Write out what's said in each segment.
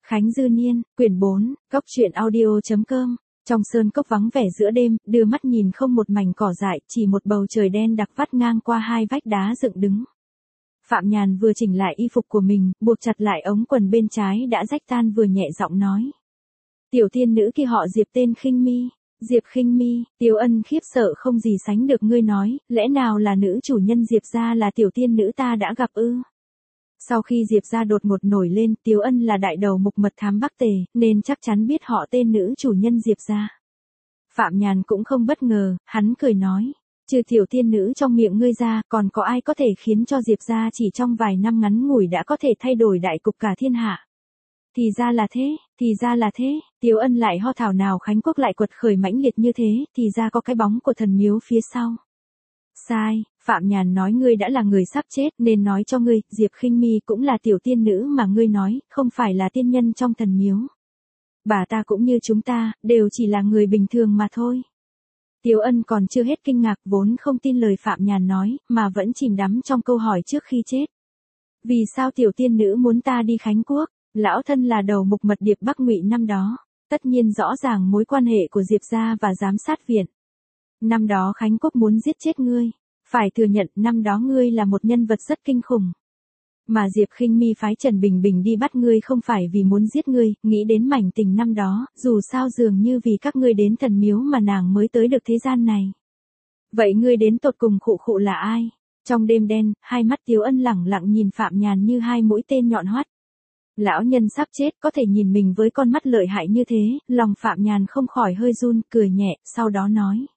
Khánh Dư Niên, quyển 4, Cốc truyện audio.com. Trong sơn cốc vắng vẻ giữa đêm, đưa mắt nhìn không một mảnh cỏ dại, chỉ một bầu trời đen đặc vắt ngang qua hai vách đá dựng đứng. Phạm Nhàn vừa chỉnh lại y phục của mình, buộc chặt lại ống quần bên trái đã rách tan vừa nhẹ giọng nói. Tiểu tiên nữ kia họ Diệp tên Khinh Mi. Diệp Khinh Mi, Tiếu Ân khiếp sợ không gì sánh được, ngươi nói, lẽ nào là nữ chủ nhân Diệp gia là tiểu tiên nữ ta đã gặp ư? Sau khi Diệp gia đột ngột nổi lên, Tiếu Ân là đại đầu mục mật thám Bắc Tề, nên chắc chắn biết họ tên nữ chủ nhân Diệp gia. Phạm Nhàn cũng không bất ngờ, hắn cười nói, trừ tiểu tiên nữ trong miệng ngươi ra, còn có ai có thể khiến cho Diệp gia chỉ trong vài năm ngắn ngủi đã có thể thay đổi đại cục cả thiên hạ? Thì ra là thế, Tiếu Ân lại ho thảo nào Khánh Quốc lại quật khởi mãnh liệt như thế, thì ra có cái bóng của thần miếu phía sau. Sai, Phạm Nhàn nói ngươi đã là người sắp chết nên nói cho ngươi, Diệp Khinh Mi cũng là tiểu tiên nữ mà ngươi nói, không phải là tiên nhân trong thần miếu. Bà ta cũng như chúng ta, đều chỉ là người bình thường mà thôi. Tiếu Ân còn chưa hết kinh ngạc, vốn không tin lời Phạm Nhàn nói, mà vẫn chìm đắm trong câu hỏi trước khi chết. Vì sao tiểu tiên nữ muốn ta đi Khánh Quốc? Lão thân là đầu mục mật điệp Bắc Ngụy năm đó, tất nhiên rõ ràng mối quan hệ của Diệp gia và giám sát viện. Năm đó Khánh Quốc muốn giết chết ngươi, phải thừa nhận năm đó ngươi là một nhân vật rất kinh khủng. Mà Diệp Khinh Mi phái Trần Bình Bình đi bắt ngươi không phải vì muốn giết ngươi, nghĩ đến mảnh tình năm đó, dù sao dường như vì các ngươi đến thần miếu mà nàng mới tới được thế gian này. Vậy ngươi đến tột cùng khụ là ai? Trong đêm đen, hai mắt Tiếu Ân lẳng lặng nhìn Phạm Nhàn như hai mũi tên nhọn hoắt. Lão nhân sắp chết có thể nhìn mình với con mắt lợi hại như thế, lòng Phạm Nhàn không khỏi hơi run, cười nhẹ, sau đó nói.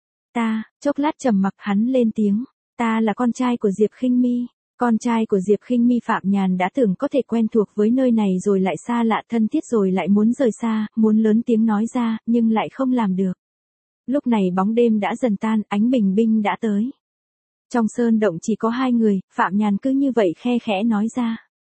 Chốc lát trầm mặc hắn lên tiếng, ta là con trai của Diệp Khinh Mi. Con trai của Diệp Khinh Mi. Phạm Nhàn đã tưởng có thể quen thuộc với nơi này rồi lại xa lạ thân thiết rồi lại muốn rời xa, muốn lớn tiếng nói ra, nhưng lại không làm được. Lúc này bóng đêm đã dần tan, ánh bình minh đã tới. Trong sơn động chỉ có hai người, Phạm Nhàn cứ như vậy khe khẽ nói ra.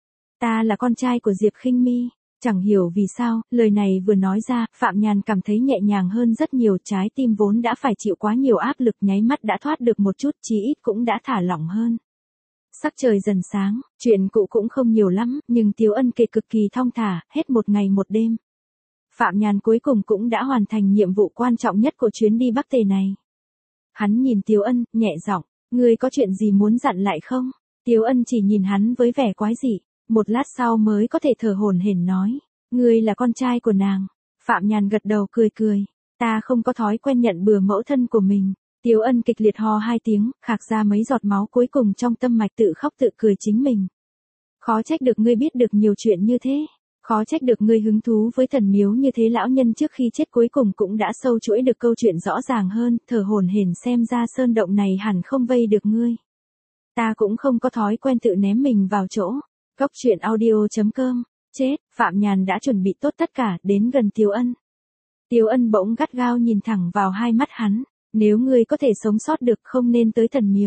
Ta là con trai của Diệp Khinh Mi. Chẳng hiểu vì sao, lời này vừa nói ra, Phạm Nhàn cảm thấy nhẹ nhàng hơn rất nhiều, trái tim vốn đã phải chịu quá nhiều áp lực nháy mắt đã thoát được một chút, chí ít cũng đã thả lỏng hơn. Sắc trời dần sáng, chuyện cũ cũng không nhiều lắm, nhưng Tiếu Ân kể cực kỳ thong thả, hết một ngày một đêm. Phạm Nhàn cuối cùng cũng đã hoàn thành nhiệm vụ quan trọng nhất của chuyến đi Bắc Tề này. Hắn nhìn Tiếu Ân, nhẹ giọng, ngươi có chuyện gì muốn dặn lại không? Tiếu Ân chỉ nhìn hắn với vẻ quái dị. Một lát sau mới có thể thở hổn hển nói, ngươi là con trai của nàng. Phạm Nhàn gật đầu cười, ta không có thói quen nhận bừa mẫu thân của mình. Tiếu Ân kịch liệt ho hai tiếng, khạc ra mấy giọt máu cuối cùng trong tâm mạch tự khóc tự cười chính mình. Khó trách được ngươi biết được nhiều chuyện như thế, khó trách được ngươi hứng thú với thần miếu như thế. Lão nhân trước khi chết cuối cùng cũng đã sâu chuỗi được câu chuyện rõ ràng hơn, thở hổn hển xem ra sơn động này hẳn không vây được ngươi. Ta cũng không có thói quen tự ném mình vào chỗ. Cốc truyện audio.com. Chết, Phạm Nhàn đã chuẩn bị tốt tất cả, đến gần Tiếu Ân. Tiếu Ân bỗng gắt gao nhìn thẳng vào hai mắt hắn, nếu ngươi có thể sống sót được không nên tới thần miếu.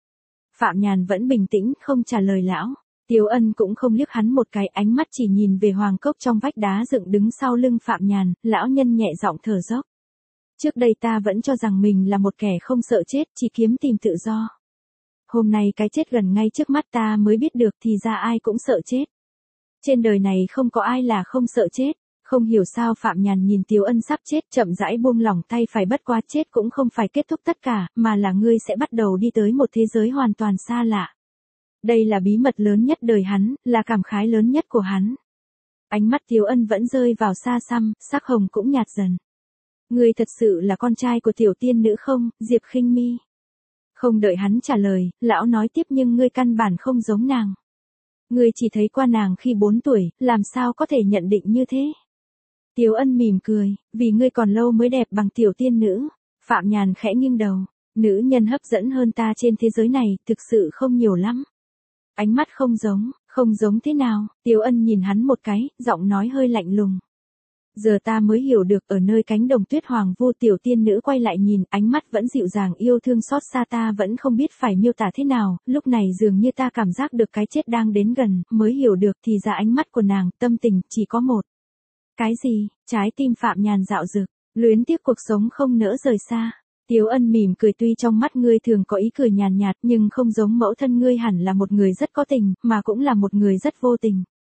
Phạm Nhàn vẫn bình tĩnh không trả lời lão. Tiếu Ân cũng không liếc hắn một cái, ánh mắt chỉ nhìn về hoàng cốc trong vách đá dựng đứng sau lưng Phạm Nhàn, lão nhân nhẹ giọng thở dốc. Trước đây ta vẫn cho rằng mình là một kẻ không sợ chết, chỉ kiếm tìm tự do. Hôm nay cái chết gần ngay trước mắt ta mới biết được thì ra ai cũng sợ chết. Trên đời này không có ai là không sợ chết. Không hiểu sao Phạm Nhàn nhìn Tiếu Ân sắp chết chậm rãi buông lỏng tay, phải bất quá chết cũng không phải kết thúc tất cả, mà là ngươi sẽ bắt đầu đi tới một thế giới hoàn toàn xa lạ. Đây là bí mật lớn nhất đời hắn, là cảm khái lớn nhất của hắn. Ánh mắt Tiếu Ân vẫn rơi vào xa xăm, sắc hồng cũng nhạt dần. Ngươi thật sự là con trai của tiểu tiên nữ không, Diệp Khinh Mi? Không đợi hắn trả lời, lão nói tiếp, nhưng ngươi căn bản không giống nàng. Ngươi chỉ thấy qua nàng khi 4 tuổi, làm sao có thể nhận định như thế? Tiếu Ân mỉm cười, vì ngươi còn lâu mới đẹp bằng tiểu tiên nữ. Phạm Nhàn khẽ nghiêng đầu, nữ nhân hấp dẫn hơn ta trên thế giới này, thực sự không nhiều lắm. Ánh mắt không giống thế nào? Tiếu Ân nhìn hắn một cái, giọng nói hơi lạnh lùng. Giờ ta mới hiểu được, ở nơi cánh đồng tuyết hoàng vu. Tiểu tiên nữ quay lại nhìn, ánh mắt vẫn dịu dàng yêu thương xót xa, ta vẫn không biết phải miêu tả thế nào, lúc này dường như ta cảm giác được cái chết đang đến gần, mới hiểu được thì ra ánh mắt của nàng, tâm tình, chỉ có một. Cái gì? Trái tim Phạm Nhàn dạo dực, luyến tiếc cuộc sống không nỡ rời xa. Tiếu Ân mỉm cười, tuy trong mắt ngươi thường có ý cười nhàn nhạt, nhưng không giống mẫu thân ngươi, hẳn là một người rất có tình, mà cũng là một người rất vô tình.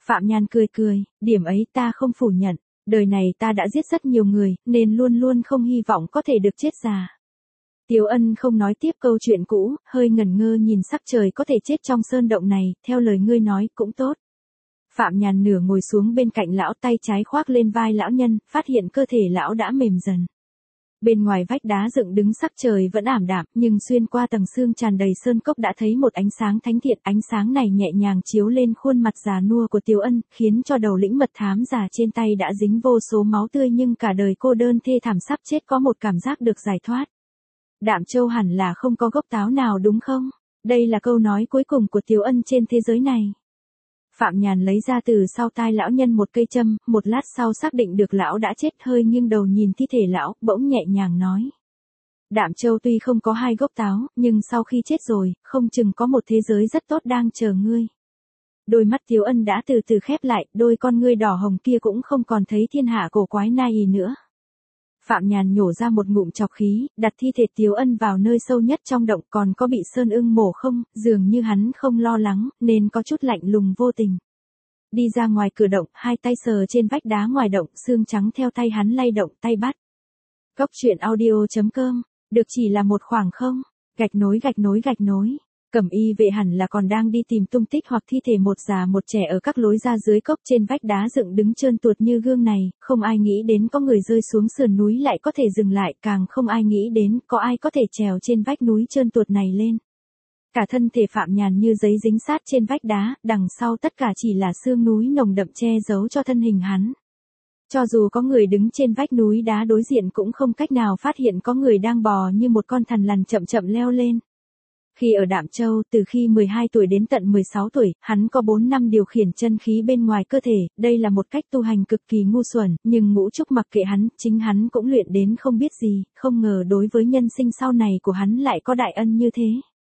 Phạm Nhàn cười cười, điểm ấy ta không phủ nhận, đời này ta đã giết rất nhiều người, nên luôn luôn không hy vọng có thể được chết già. Tiếu Ân không nói tiếp câu chuyện cũ, hơi ngẩn ngơ nhìn sắc trời có thể chết trong sơn động này, theo lời ngươi nói cũng tốt. Phạm Nhàn nửa ngồi xuống bên cạnh lão, tay trái khoác lên vai lão nhân, phát hiện cơ thể lão đã mềm dần. Bên ngoài vách đá dựng đứng sắc trời vẫn ảm đạm, nhưng xuyên qua tầng sương tràn đầy sơn cốc đã thấy một ánh sáng thánh thiện, ánh sáng này nhẹ nhàng chiếu lên khuôn mặt già nua của Tiếu Ân, khiến cho đầu lĩnh mật thám già trên tay đã dính vô số máu tươi nhưng cả đời cô đơn thê thảm sắp chết có một cảm giác được giải thoát. Đạm Châu hẳn là không có gốc táo nào đúng không? Đây là câu nói cuối cùng của Tiếu Ân trên thế giới này. Phạm Nhàn lấy ra từ sau tai lão nhân một cây châm, một lát sau xác định được lão đã chết, hơi nghiêng đầu nhìn thi thể lão, bỗng nhẹ nhàng nói. Đạm Châu tuy không có hai gốc táo, nhưng sau khi chết rồi, không chừng có một thế giới rất tốt đang chờ ngươi. Đôi mắt Tiếu Ân đã từ từ khép lại, đôi con ngươi đỏ hồng kia cũng không còn thấy thiên hạ cổ quái nai y nữa. Phạm Nhàn nhổ ra một ngụm trọc khí, đặt thi thể Tiếu Ân vào nơi sâu nhất trong động, còn có bị sơn ưng mổ không, dường như hắn không lo lắng, nên có chút lạnh lùng vô tình. Đi ra ngoài cửa động, hai tay sờ trên vách đá ngoài động, xương trắng theo tay hắn lay động, tay bắt. Cốc truyện audio.com, được chỉ là một khoảng không, gạch nối. Cẩm y vệ hẳn là còn đang đi tìm tung tích hoặc thi thể một già một trẻ ở các lối ra dưới cốc, trên vách đá dựng đứng trơn tuột như gương này, không ai nghĩ đến có người rơi xuống sườn núi lại có thể dừng lại, càng không ai nghĩ đến có ai có thể trèo trên vách núi trơn tuột này lên. Cả thân thể Phạm Nhàn như giấy dính sát trên vách đá, đằng sau tất cả chỉ là sương núi nồng đậm che giấu cho thân hình hắn. Cho dù có người đứng trên vách núi đá đối diện cũng không cách nào phát hiện có người đang bò như một con thằn lằn chậm chậm leo lên. Khi ở Đạm Châu, từ khi 12 tuổi đến tận 16 tuổi, hắn có 4 năm điều khiển chân khí bên ngoài cơ thể, đây là một cách tu hành cực kỳ ngu xuẩn, nhưng Ngũ Trúc mặc kệ hắn, chính hắn cũng luyện đến không biết gì, không ngờ đối với nhân sinh sau này của hắn lại có đại ân như thế.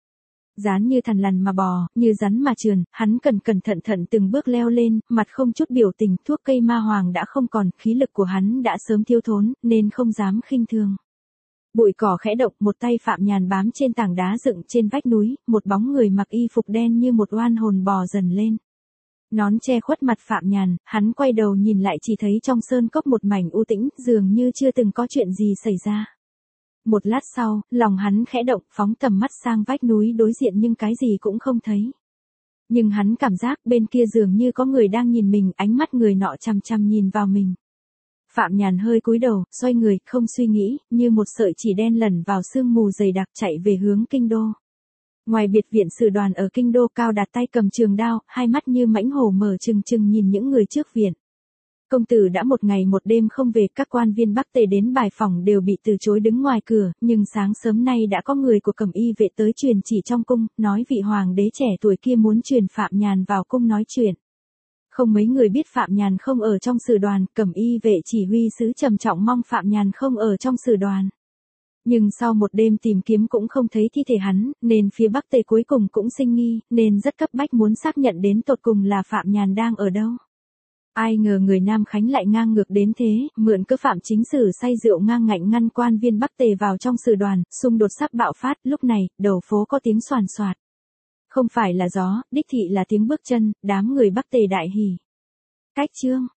Dán như thằn lằn mà bò, như rắn mà trườn, hắn cẩn thận từng bước leo lên, mặt không chút biểu tình, thuốc cây ma hoàng đã không còn, khí lực của hắn đã sớm thiếu thốn, nên không dám khinh thường. Bụi cỏ khẽ động, một tay Phạm Nhàn bám trên tảng đá dựng trên vách núi, một bóng người mặc y phục đen như một oan hồn bò dần lên. Nón che khuất mặt Phạm Nhàn, hắn quay đầu nhìn lại chỉ thấy trong sơn cốc một mảnh u tĩnh, dường như chưa từng có chuyện gì xảy ra. Một lát sau, lòng hắn khẽ động, phóng tầm mắt sang vách núi đối diện nhưng cái gì cũng không thấy. Nhưng hắn cảm giác bên kia dường như có người đang nhìn mình, ánh mắt người nọ chằm chằm nhìn vào mình. Phạm Nhàn hơi cúi đầu, xoay người, không suy nghĩ, như một sợi chỉ đen lẩn vào sương mù dày đặc chạy về hướng kinh đô. Ngoài biệt viện sử đoàn ở kinh đô, Cao Đạt tay cầm trường đao, hai mắt như mãnh hổ mở trừng nhìn những người trước viện. Công tử đã một ngày một đêm không về, các quan viên Bắc Tề đến bài phỏng đều bị từ chối đứng ngoài cửa, nhưng sáng sớm nay đã có người của Cẩm y vệ tới truyền chỉ trong cung, nói vị hoàng đế trẻ tuổi kia muốn truyền Phạm Nhàn vào cung nói chuyện. Không mấy người biết Phạm Nhàn không ở trong sử đoàn, Cẩm y vệ chỉ huy sứ trầm trọng mong Phạm Nhàn không ở trong sử đoàn. Nhưng sau một đêm tìm kiếm cũng không thấy thi thể hắn, nên phía Bắc Tề cuối cùng cũng sinh nghi, nên rất cấp bách muốn xác nhận đến tột cùng là Phạm Nhàn đang ở đâu. Ai ngờ người Nam Khánh lại ngang ngược đến thế, mượn cớ Phạm Chính Sử say rượu ngang ngạnh ngăn quan viên Bắc Tề vào trong sử đoàn, xung đột sắp bạo phát, lúc này, đầu phố có tiếng xoàn xoạt. Không phải là gió, đích thị là tiếng bước chân, đám người Bắc Tề đại hỉ. Cách chương